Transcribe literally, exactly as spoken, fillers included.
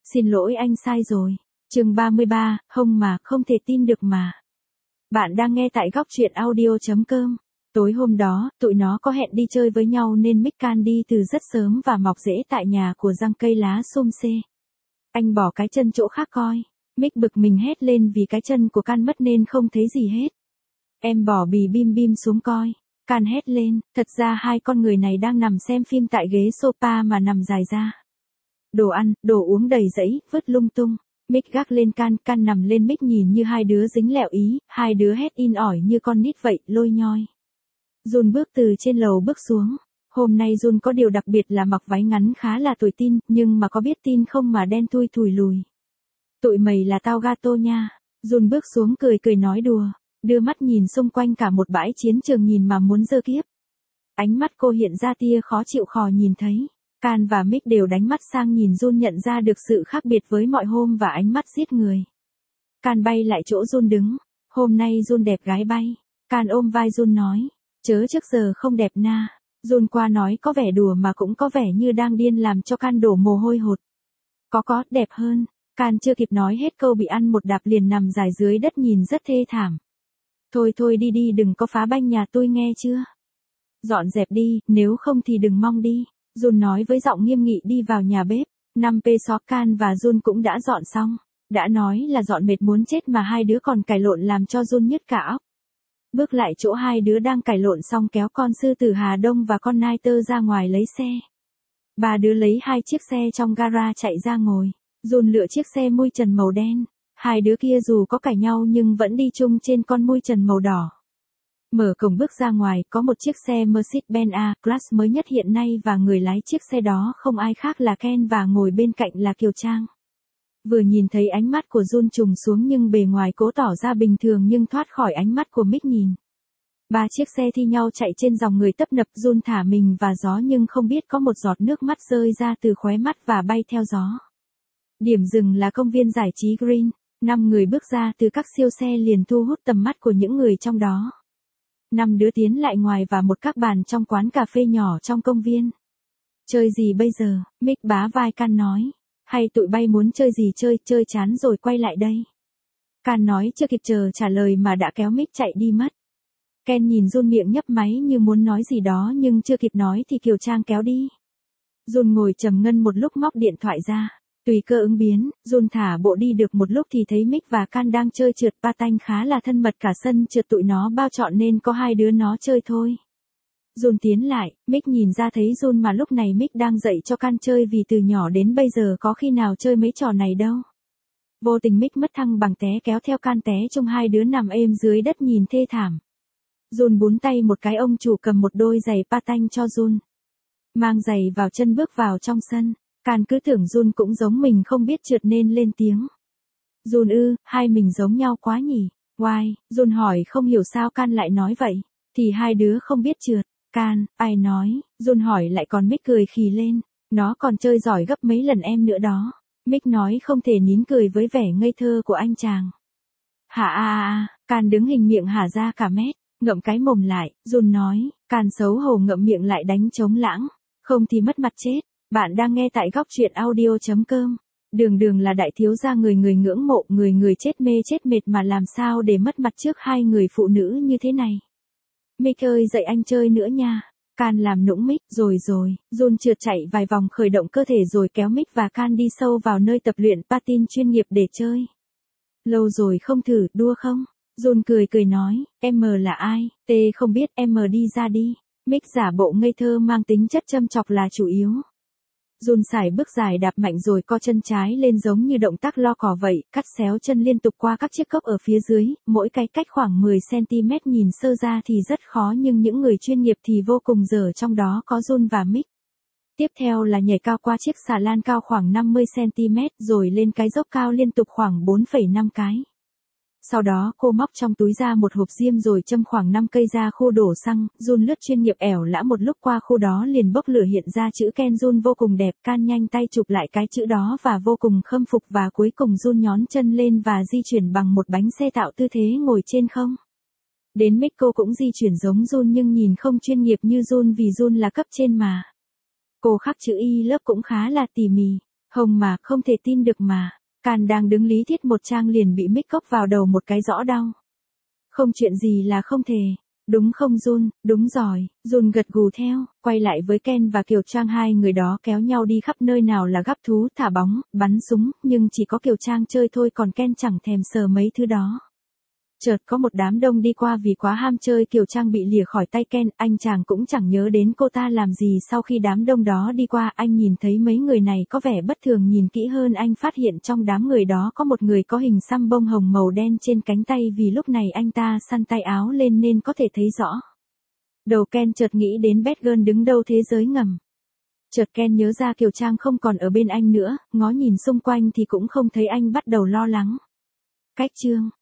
Xin lỗi anh sai rồi. Chương ba mươi ba, không mà, không thể tin được mà. Bạn đang nghe tại góc truyện audio chấm com. Tối hôm đó, tụi nó có hẹn đi chơi với nhau nên Mick can đi từ rất sớm và mọc rễ tại nhà của răng cây lá xum xê. Anh bỏ cái chân chỗ khác coi. Mick bực mình hét lên vì cái chân của Can mất nên không thấy gì hết. Em bỏ bì bim bim xuống coi. Can hét lên, thật ra hai con người này đang nằm xem phim tại ghế sofa mà nằm dài ra. Đồ ăn, đồ uống đầy rẫy, vứt lung tung. Mick gác lên Can, Can nằm lên Mick nhìn như hai đứa dính lẹo ý, hai đứa hét in ỏi như con nít vậy, lôi nhoi. Jun bước từ trên lầu bước xuống. Hôm nay Jun có điều đặc biệt là mặc váy ngắn khá là tuổi teen, nhưng mà có biết tin không mà đen thui thùi lùi. Tụi mày là tao gato nha. Jun bước xuống cười cười nói đùa, đưa mắt nhìn xung quanh cả một bãi chiến trường nhìn mà muốn giơ kiếp. Ánh mắt cô hiện ra tia khó chịu khò nhìn thấy. Can và Mick đều đánh mắt sang nhìn Jun nhận ra được sự khác biệt với mọi hôm và ánh mắt giết người. Can bay lại chỗ Jun đứng. Hôm nay Jun đẹp gái bay. Can ôm vai Jun nói, chớ trước giờ không đẹp na. Jun qua nói có vẻ đùa mà cũng có vẻ như đang điên làm cho Can đổ mồ hôi hột. Có có, đẹp hơn. Can chưa kịp nói hết câu bị ăn một đạp liền nằm dài dưới đất nhìn rất thê thảm. Thôi thôi đi đi đừng có phá banh nhà tôi nghe chưa. Dọn dẹp đi, nếu không thì đừng mong đi. Jun nói với giọng nghiêm nghị đi vào nhà bếp. năm peso Can và Jun cũng đã dọn xong. Đã nói là dọn mệt muốn chết mà hai đứa còn cãi lộn làm cho Jun nhức cả óc. Bước lại chỗ hai đứa đang cãi lộn xong kéo con sư tử Hà Đông và con nai tơ ra ngoài lấy xe. Ba đứa lấy hai chiếc xe trong gara chạy ra ngồi. Jun lựa chiếc xe mui trần màu đen. Hai đứa kia dù có cãi nhau nhưng vẫn đi chung trên con mui trần màu đỏ. Mở cổng bước ra ngoài có một chiếc xe Mercedes-Benz A-Class mới nhất hiện nay và người lái chiếc xe đó không ai khác là Ken và ngồi bên cạnh là Kiều Trang. Vừa nhìn thấy ánh mắt của Jun trùng xuống nhưng bề ngoài cố tỏ ra bình thường nhưng thoát khỏi ánh mắt của Mick nhìn. Ba chiếc xe thi nhau chạy trên dòng người tấp nập. Jun thả mình và gió nhưng không biết có một giọt nước mắt rơi ra từ khóe mắt và bay theo gió. Điểm dừng là công viên giải trí Green. Năm người bước ra từ các siêu xe liền thu hút tầm mắt của những người trong đó. Năm đứa tiến lại ngoài và một các bàn trong quán cà phê nhỏ trong công viên. Chơi gì bây giờ? Mick bá vai Can nói. Hay tụi bay muốn chơi gì chơi, chơi chán rồi quay lại đây. Can nói chưa kịp chờ trả lời mà đã kéo Mick chạy đi mất. Ken nhìn Jun miệng nhấp máy như muốn nói gì đó nhưng chưa kịp nói thì Kiều Trang kéo đi. Jun ngồi trầm ngâm một lúc móc điện thoại ra. Tùy cơ ứng biến, Jun thả bộ đi được một lúc thì thấy Mick và Can đang chơi trượt patin khá là thân mật, cả sân trượt tụi nó bao trọn nên có hai đứa nó chơi thôi. Jun tiến lại, Mick nhìn ra thấy Jun mà lúc này Mick đang dạy cho Can chơi vì từ nhỏ đến bây giờ có khi nào chơi mấy trò này đâu. Vô tình Mick mất thăng bằng té kéo theo Can té chung hai đứa nằm êm dưới đất nhìn thê thảm. Jun búng tay một cái ông chủ cầm một đôi giày patin cho Jun. Mang giày vào chân bước vào trong sân. Can cứ tưởng Jun cũng giống mình không biết trượt nên lên tiếng. Jun ư, hai mình giống nhau quá nhỉ. Why? Jun hỏi không hiểu sao Can lại nói vậy. Thì hai đứa không biết trượt. Can, ai nói? Jun hỏi lại còn Mick cười khì lên. Nó còn chơi giỏi gấp mấy lần em nữa đó. Mick nói không thể nín cười với vẻ ngây thơ của anh chàng. Hả a a a, Can đứng hình miệng hả ra cả mét. Ngậm cái mồm lại, Jun nói. Can xấu hổ ngậm miệng lại đánh trống lãng. Không thì mất mặt chết. Bạn đang nghe tại góc truyện audio chấm com. Đường đường là đại thiếu gia người người ngưỡng mộ, người người chết mê chết mệt mà làm sao để mất mặt trước hai người phụ nữ như thế này. Mick ơi dạy anh chơi nữa nha. Can làm nũng Mick, rồi rồi. Jun trượt chạy vài vòng khởi động cơ thể rồi kéo Mick và Can đi sâu vào nơi tập luyện patin chuyên nghiệp để chơi. Lâu rồi không thử, đua không? Jun cười cười nói, em là ai? T không biết, em đi ra đi. Mick giả bộ ngây thơ mang tính chất châm chọc là chủ yếu. Jun xài bước dài đạp mạnh rồi co chân trái lên giống như động tác lo cò vậy, cắt xéo chân liên tục qua các chiếc cốc ở phía dưới, mỗi cái cách khoảng mười xăng-ti-mét, nhìn sơ ra thì rất khó nhưng những người chuyên nghiệp thì vô cùng dở, trong đó có Jun và Mick. Tiếp theo là nhảy cao qua chiếc xà lan cao khoảng năm mươi xăng-ti-mét rồi lên cái dốc cao liên tục khoảng bốn phẩy năm cái. Sau đó cô móc trong túi ra một hộp diêm rồi châm khoảng năm cây ra khu đổ xăng. Jun lướt chuyên nghiệp ẻo lã một lúc qua khu đó liền bốc lửa hiện ra chữ Ken. Jun vô cùng đẹp. Can nhanh tay chụp lại cái chữ đó và vô cùng khâm phục, và cuối cùng Jun nhón chân lên và di chuyển bằng một bánh xe tạo tư thế ngồi trên không. Đến Mick cô cũng di chuyển giống Jun nhưng nhìn không chuyên nghiệp như Jun vì Jun là cấp trên mà. Cô khắc chữ Y lớp cũng khá là tỉ mỉ. Hông mà, không thể tin được mà. Can đang đứng lý thuyết một trang liền bị mic cốc vào đầu một cái rõ đau. Không chuyện gì là không thể. Đúng không Jun, đúng rồi, Jun gật gù theo, quay lại với Ken và Kiều Trang, hai người đó kéo nhau đi khắp nơi, nào là gắp thú, thả bóng, bắn súng, nhưng chỉ có Kiều Trang chơi thôi, còn Ken chẳng thèm sờ mấy thứ đó. Chợt có một đám đông đi qua, vì quá ham chơi Kiều Trang bị lìa khỏi tay Ken, anh chàng cũng chẳng nhớ đến cô ta làm gì. Sau khi đám đông đó đi qua, anh nhìn thấy mấy người này có vẻ bất thường, nhìn kỹ hơn anh phát hiện trong đám người đó có một người có hình xăm bông hồng màu đen trên cánh tay, vì lúc này anh ta xăn tay áo lên nên có thể thấy rõ. Đầu Ken chợt nghĩ đến Batgirl đứng đâu thế giới ngầm. Chợt Ken nhớ ra Kiều Trang không còn ở bên anh nữa, ngó nhìn xung quanh thì cũng không thấy anh, bắt đầu lo lắng. Cách chương